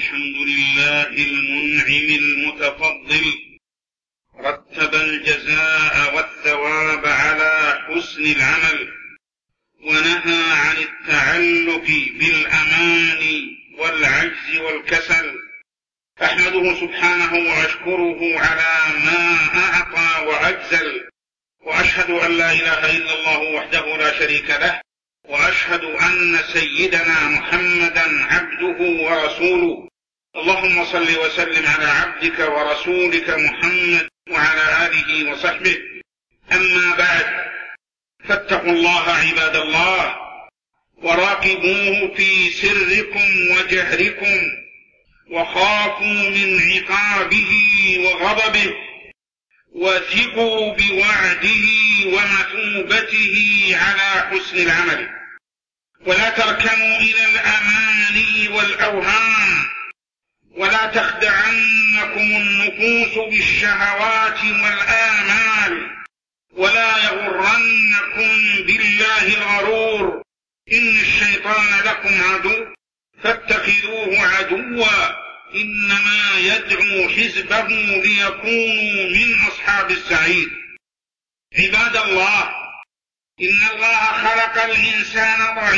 الحمد لله المنعم المتفضل، رتب الجزاء والثواب على حسن العمل، ونهى عن التعلق بالأمان والعجز والكسل. أحمده سبحانه وأشكره على ما أعطى وأجزل، وأشهد أن لا إله إلا الله وحده لا شريك له، وأشهد أن سيدنا محمدا عبده ورسوله. اللهم صل وسلم على عبدك ورسولك محمد وعلى آله وصحبه. أما بعد، فاتقوا الله عباد الله، وراقبوه في سركم وجهركم، وخافوا من عقابه وغضبه، وثقوا بوعده ومثوبته على حسن العمل، ولا تركنوا إلى الأماني والأوهام، ولا تخدعنكم النفوس بالشهوات والآمال، ولا يغرنكم بالله الغرور، إن الشيطان لكم عدو فاتخذوه عدوا، إنما يدعو حزبه ليكونوا من أصحاب السعير. عباد الله، إن الله خلق الإنسان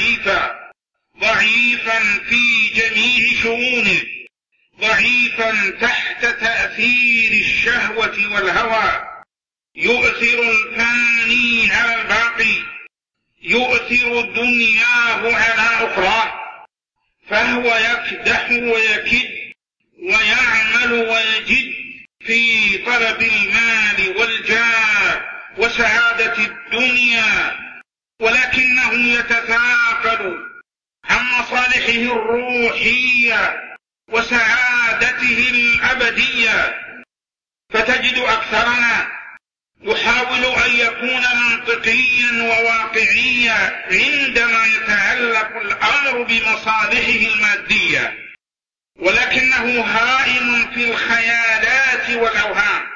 ضعيفا في جميع شؤونه، ضعيفا تحت تأثير الشهوة والهوى، يؤثر الفاني على الباقي، يؤثر دنياه على أخراه، فهو يكدح ويكد ويعمل ويجد في طلب المال والجاه وسعادة الدنيا، ولكنه يتثاقل عن مصالحه الروحية وسعادته الأبدية. فتجد أكثرنا يحاول أن يكون منطقيا وواقعيا عندما يتعلق الأمر بمصالحه المادية، ولكنه هائم في الخيالات والأوهام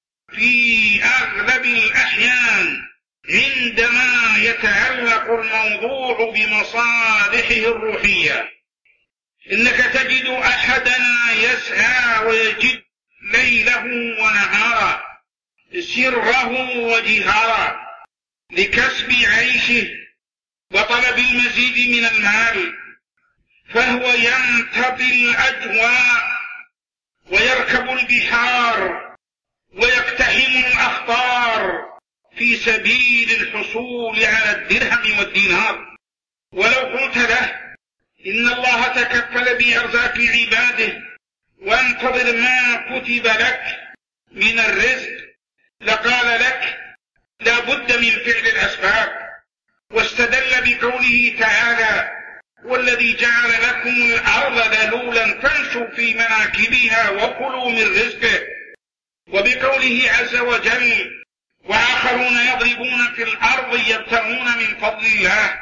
في أغلب الأحيان عندما يتعلق الموضوع بمصالحه الروحية. إنك تجد أحدنا يسعى ويجد ليله ونهاره، سره وجهاره، لكسب عيشه وطلب المزيد من المال، فهو ينتقي الأجواء ويركب البحار ويقتحم الأخطار في سبيل الحصول على الدرهم والدينار. ولو قلت له إن الله تكفل بأرزاق عباده وانتظر ما كتب لك من الرزق، لقال لك لا بد من فعل الأسباب، واستدل بقوله تعالى: والذي جعل لكم الأرض ذلولا فامشوا في مناكبها وكلوا من رزقه، وبقوله عز وجل: وآخرون يضربون في الأرض يبتغون من فضل الله.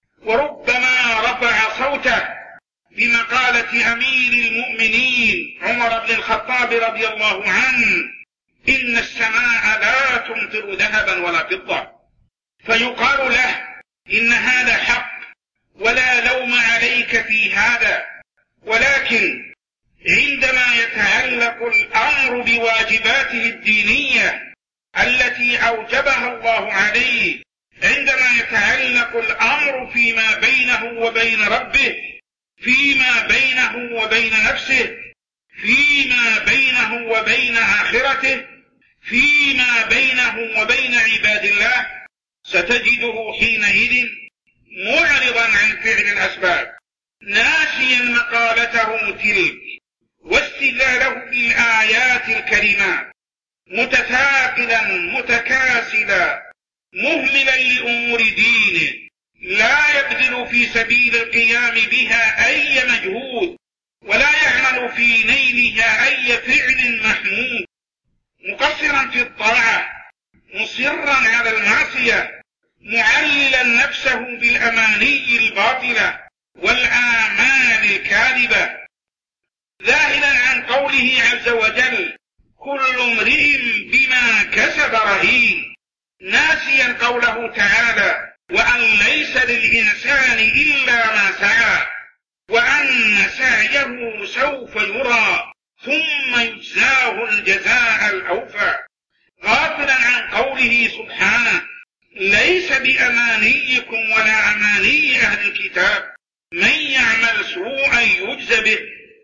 وربما رفع صوته بمقالة أمير المؤمنين عمر بن الخطاب رضي الله عنه: إن السماء لا تمطر ذهبا ولا فضة. فيقال له: إن هذا حق ولا لوم عليك في هذا، ولكن عندما يتعلق الأمر بواجباته الدينية التي أوجبها الله عليه، عندما يتعلق الأمر فيما بينه وبين ربه، فيما بينه وبين نفسه، فيما بينه وبين آخرته، فيما بينه وبين عباد الله، ستجده حينئذ معرضا عن فعل الأسباب، ناسيا مقالته تلك واستدلاله بالآيات الكريمات، متثاقلا متكاسلا مهملا لأمور دينه، لا يبذل في سبيل القيام بها أي مجهود، ولا يعمل في نيلها أي فعل محمود، مقصرا في الطاعة، مصرا على المعصية، معللا نفسه بالأماني الباطلة والآمال الكاذبة، ذاهلا عن قوله عز وجل: كل امرئ بما كسب رهين، ناسيا قوله تعالى: وأن ليس للإنسان إلا ما سعى، وأن سعيه سوف يرى ثم يجزاه الجزاء الأوفى، غافلا عن قوله سبحانه: ليس بأمانيكم ولا أماني أهل الكتاب من يعمل سوءا يجز به.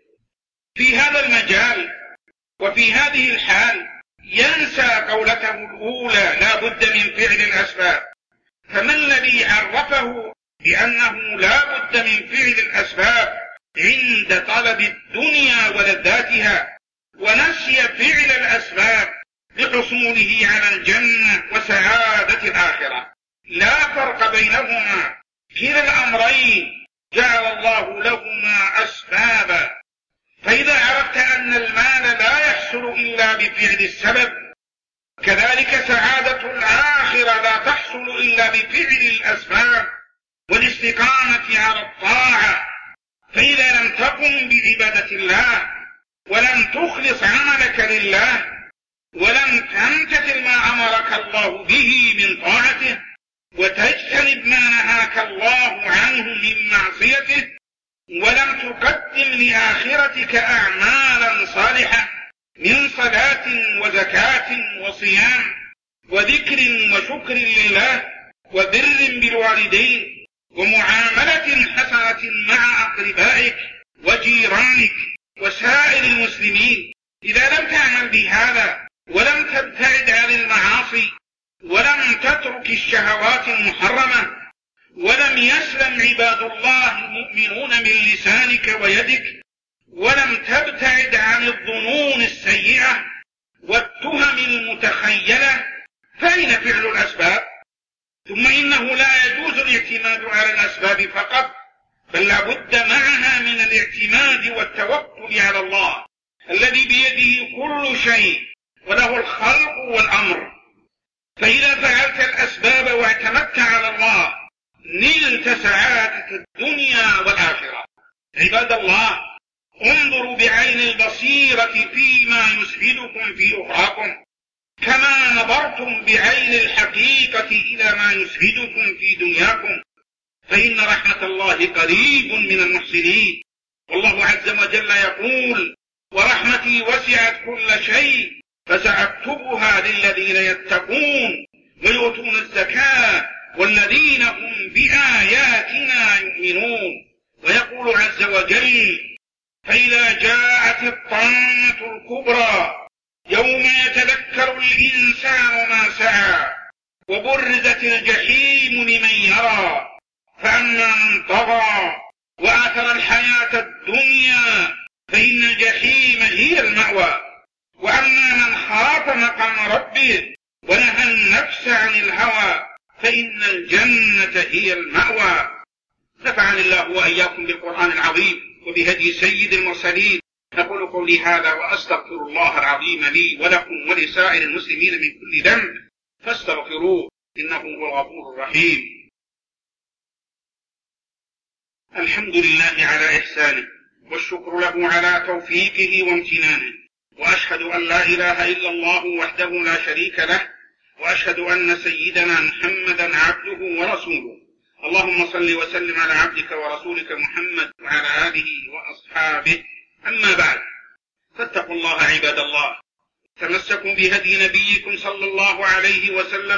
في هذا المجال وفي هذه الحال ينسى قولته الأولى: لا بد من فعل الأسباب. فما الذي عرفه بأنه لا بد من فعل الأسباب عند طلب الدنيا ولذاتها، ونسي فعل الأسباب لحصوله على الجنة وسعادة الآخرة؟ لا فرق بينهما، كلا الأمرين جعل الله لهما أسبابا. فإذا عرفت أن المال لا يحصل إلا بفعل السبب، كذلك سعادة الآخرة لا تحصل إلا بفعل الأسباب والاستقامة على الطاعة. فإذا لم تقم بعبادة الله ولم تخلص عملك لله ولم تمتثل ما أمرك الله به من طاعته وتجتنب ما نهاك الله عنه من معصيته، ولم تقدم لآخرتك أعمالا صالحة من صلاة وزكاة وصيام وذكر وشكر لله وبر بالوالدين ومعاملة حسنة مع أقربائك وجيرانك وسائر المسلمين، إذا لم تعمل بهذا ولم تبتعد عن المعاصي ولم تترك الشهوات المحرمة ولم يسلم عباد الله المؤمنون من لسانك ويدك ولم تبتعد عن الظنون السيئة والتهم المتخيلة، فأين فعل الأسباب؟ ثم إنه لا يجوز الاعتماد على الأسباب فقط، بل لا بد معها من الاعتماد والتوكل على الله الذي بيده كل شيء وله الخلق والأمر. فإذا فعلت الأسباب واعتمدت على الله نلت سعادة الدنيا والآخرة. عباد الله، انظروا بعين البصيرة فيما يسعدكم في أخراكم كما نظرتم بعين الحقيقة إلى ما يسعدكم في دنياكم، فإن رحمة الله قريب من المحسنين. والله عز وجل يقول: ورحمتي وسعت كل شيء فسأكتبها للذين يتقون ويؤتون الزكاة والذين هم بآياتنا يؤمنون. ويقول عز وجل: فإذا جاءت الطامة الكبرى يوم يتذكر الإنسان ما سعى وبرزت الجحيم لمن يرى فأما من طغى وآثر الحياة الدنيا فإن الجحيم هي المأوى، وأما من خاف مقام ربه ونهى النفس عن الهوى فإن الجنة هي المأوى. نفعني الله وإياكم بالقرآن العظيم وبهدي سيد المرسلين. أقول قولي هذا وأستغفر الله العظيم لي ولكم ولسائر المسلمين من كل ذنب فاستغفروه إنه هو الغفور الرحيم. الحمد لله على إحسانه والشكر له على توفيقه وامتنانه، وأشهد أن لا إله إلا الله وحده لا شريك له، وأشهد أن سيدنا محمدا عبده ورسوله. اللهم صل وسلم على عبدك ورسولك محمد وعلى آله وأصحابه. أما بعد، فاتقوا الله عباد الله، تمسكوا بهدي نبيكم صلى الله عليه وسلم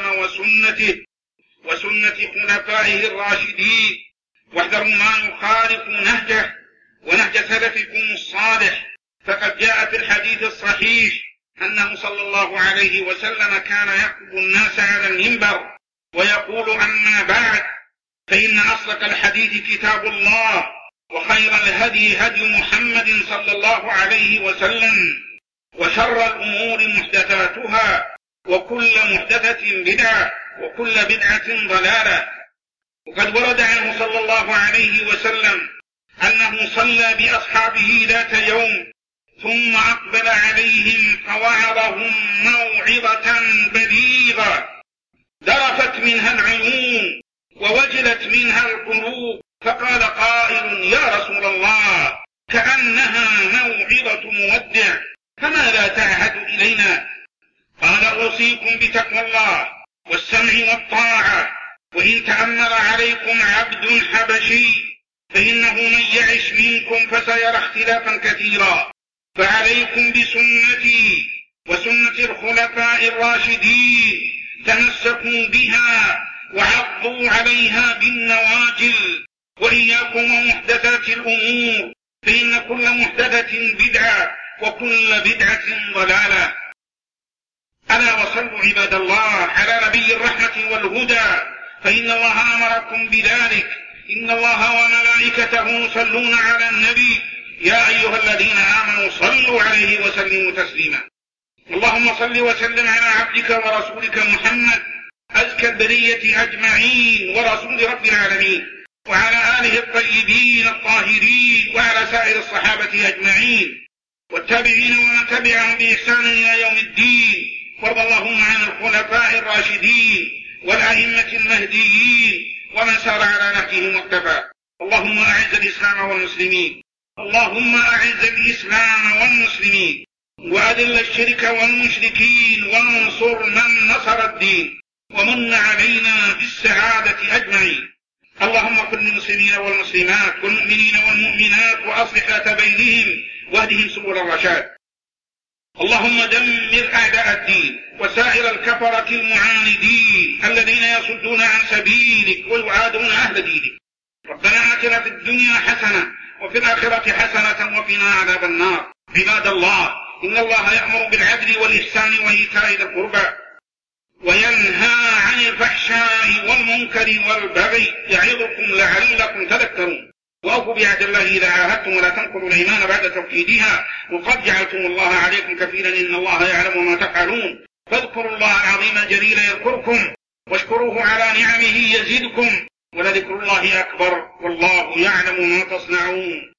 وسنة خلفائه الراشدين، واحذروا ما يخالف نهجه ونهج سلفكم الصالح. فقد جاء في الحديث الصحيح أنه صلى الله عليه وسلم كان يخطب الناس على المنبر ويقول: أما بعد، فإن أصدق الحديث كتاب الله، وخير الهدي هدي محمد صلى الله عليه وسلم، وشر الأمور محدثاتها، وكل محدثة بدعة، وكل بدعة ضلالة. وقد ورد عنه صلى الله عليه وسلم أنه صلى بأصحابه ذات يوم ثم أقبل عليهم فوعظهم موعظة بليغة ذرفت منها العيون ووجلت منها القلوب، فقال قائل: يا رسول الله، كأنها موعظة مودع، فماذا تعهد إلينا؟ قال: أوصيكم بتقوى الله والسمع والطاعة، وإن تأمر عليكم عبد حبشي فإنه من يعش منكم فسيرى اختلافا كثيرا، فعليكم بسنتي وسنة الخلفاء الراشدين، تمسكوا بها وعضوا عليها بالنواجذ، وإياكم ومحدثات الأمور، فإن كل محدثة بدعة وكل بدعة ضلالة. ألا وصلوا عباد الله على نبي الرحمة والهدى، فإن الله أمركم بذلك. إن الله وملائكته يصلون على النبي، يا أيها الذين آمنوا صلوا عليه وسلموا تسليما. اللهم صل وسلم على عبدك ورسولك محمد أزكى البرية أجمعين ورسول رب العالمين، وعلى آله الطيبين الطاهرين، وعلى سائر الصحابة أجمعين والتابعين ومن تبعهم بإحسان إلى يوم الدين. وارض اللهم عن الخلفاء الراشدين والأئمة المهديين ومن سار على نهجهم واقتفى. اللهم أعز الإسلام والمسلمين، اللهم أعز الإسلام والمسلمين، وأذل الشرك والمشركين، وانصر من نصر الدين، ومن علينا بالسعادة أجمعين. اللهم كن للمسلمين والمسلمات والمؤمنين والمؤمنات وأصلح ذات بينهم واهدهم سبل الرشاد. اللهم دمر أعداء الدين وسائر الكفرة المعاندين الذين يصدون عن سبيلك ويعادون أهل دينك. ربنا آتنا في الدنيا حسنة وفي الآخرة حسنة وقنا عذاب النار. عباد الله، إن الله يأمر بالعدل والإحسان وإيتاء ذي القربى وينهى عن الفحشاء والمنكر والبغي، يعظكم لعلكم تذكرون. وأوفوا بعهد الله إذا عاهدتم، ولا تنقضوا الأيمان بعد توكيدها، وقد جعلتم الله عليكم كفيلا، إن الله يعلم ما تفعلون. فاذكروا الله العظيم الجليل يذكركم، واشكروه على نعمه يزدكم، ولذكر الله أكبر، والله يعلم ما تصنعون.